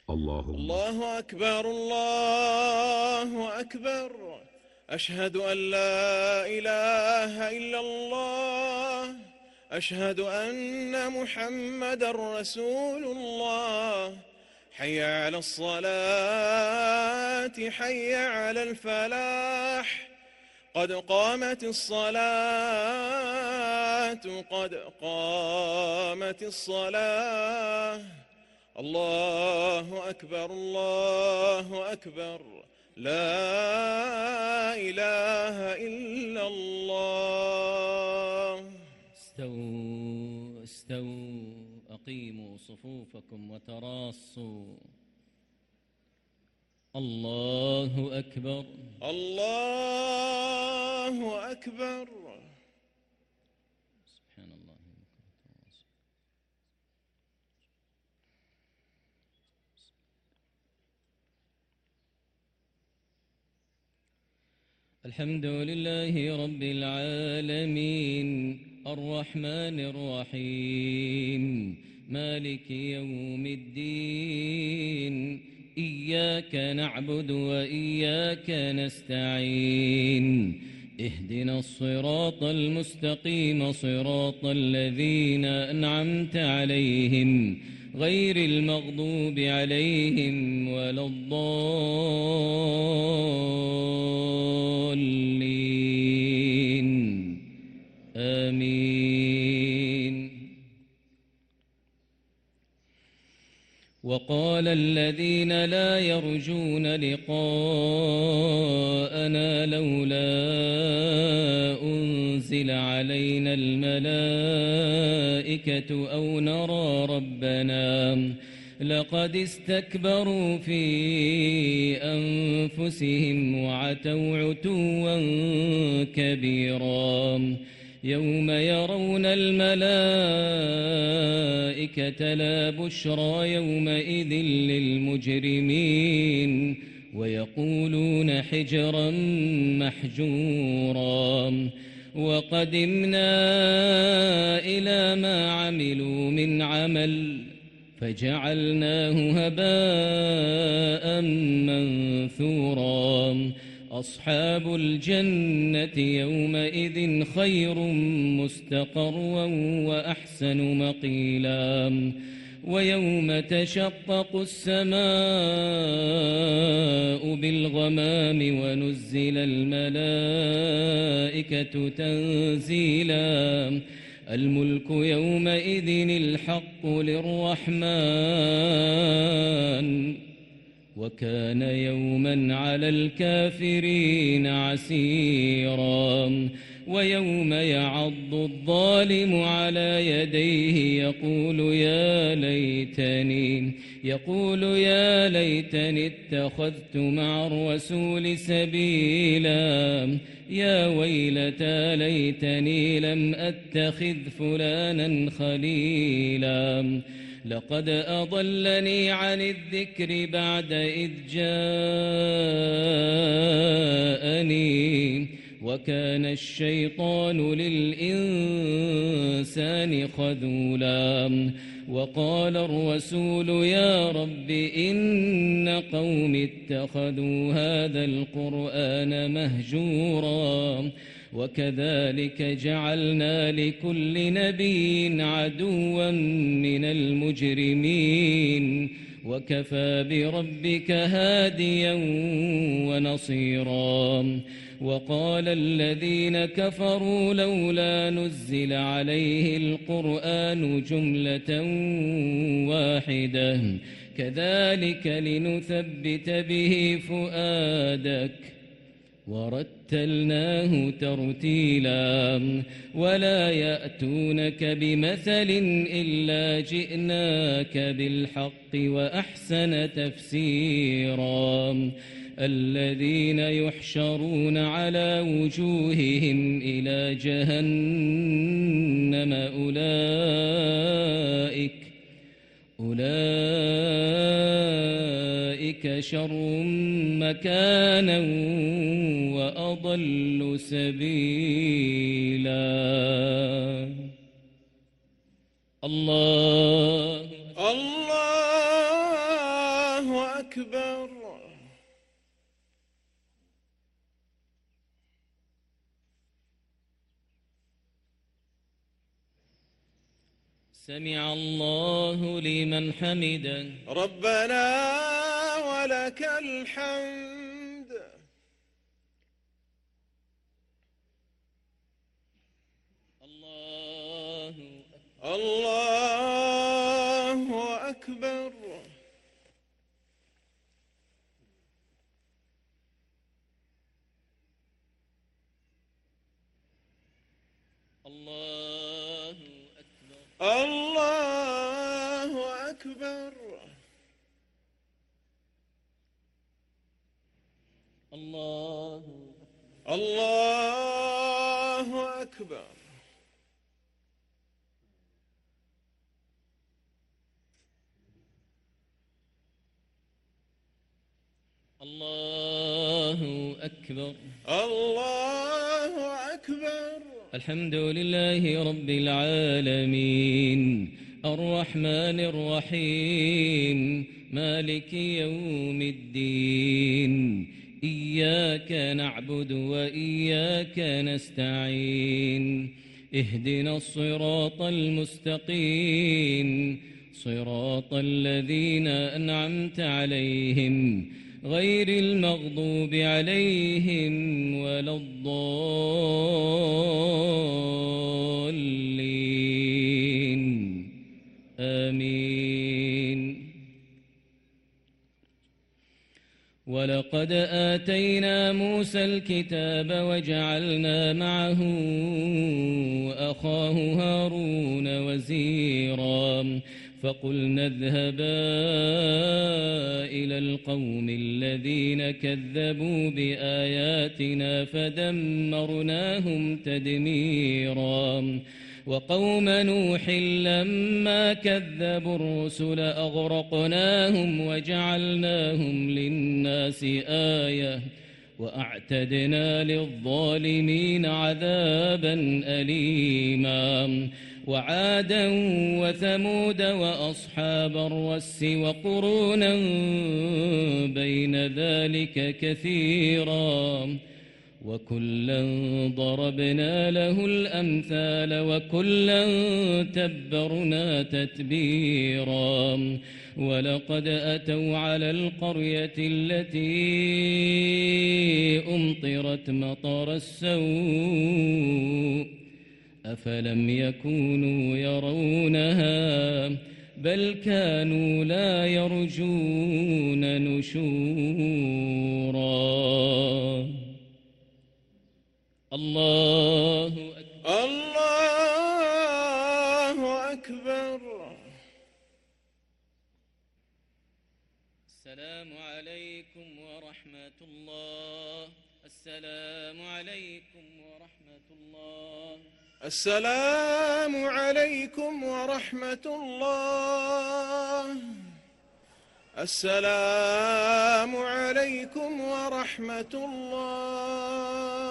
الله أكبر الله أكبر. أشهد أن لا إله إلا الله. أشهد أن محمدا رسول الله. حي على الصلاة حي على الفلاح. قد قامت الصلاة قد قامت الصلاة. الله أكبر الله أكبر. لا إله إلا الله. استووا استووا أقيموا صفوفكم وتراصوا. الله أكبر الله أكبر. سبحان الله. الحمد لله رب العالمين الرحمن الرحيم مالك يوم الدين. إياك نعبد وإياك نستعين. اهدنا الصراط المستقيم صراط الذين أنعمت عليهم غير المغضوب عليهم ولا الضالين. آمين. وقال الذين لا يرجون لقاءنا لولا أنزل علينا الملائكة أو نرى ربنا لقد استكبروا في أنفسهم وعتوا عتوا كبيرا. يوم يرون الملائكة لا بشرى يومئذ للمجرمين ويقولون حجرا محجورا. وقدمنا إلى ما عملوا من عمل فجعلناه هباء منثورا. أصحاب الجنة يومئذ خير مستقرا وأحسن مقيلا. ويوم تشقق السماء بالغمام ونزل الملائكة تنزيلا. الملك يومئذ الحق للرحمن وكان يوما على الكافرين عسيرا. ويوم يعض الظالم على يديه يقول يا ليتني اتخذت مع الرسول سبيلا. يا ويلتى ليتني لم أتخذ فلانا خليلا. لقد أضلني عن الذكر بعد إذ جاءني وكان الشيطان للإنسان خذولا. وقال الرسول يا رب إن قوم اتخذوا هذا القرآن مهجورا. وكذلك جعلنا لكل نبي عدوا من المجرمين وكفى بربك هاديا ونصيرا. وقال الذين كفروا لولا نزل عليه القرآن جملة واحدة كذلك لنثبت به فؤادك ورتلناه ترتيلا. ولا يأتونك بمثل إلا جئناك بالحق وأحسن تفسيرا. الذين يحشرون على وجوههم إلى جهنم أولئك شر مكانا وأضل سبيلا. الله أكبر. سمع الله لمن حمده. ربنا ولك الحمد. الله أكبر. الله أكبر. الله أكبر. الله أكبر. الله أكبر. الله أكبر. الحمد لله رب العالمين الرحمن الرحيم مالك يوم الدين إياك نعبد وإياك نستعين اهدنا الصراط المستقيم صراط الذين أنعمت عليهم غير المغضوب عليهم ولا الضالين آمين. ولقد آتينا موسى الكتاب وجعلنا معه أخاه هارون وزيرا فقلنا اذهبا إلى القوم الذين كذبوا بآياتنا فدمرناهم تدميرا وقوم نوح لما كذبوا الرسل أغرقناهم وجعلناهم للناس آية وأعتدنا للظالمين عذابا أليما وعادا وثمود وأصحاب الرس وقرونا بين ذلك كثيرا وكلا ضربنا له الأمثال وكلا تبرنا تتبيرا ولقد أتوا على القرية التي أمطرت مطر السوء أفلم يكونوا يرونها بل كانوا لا يرجون نشورا. الله أكبر. الله أكبر. السلام عليكم ورحمة الله. السلام عليكم ورحمة الله. السلام عليكم ورحمة الله. السلام عليكم ورحمة الله.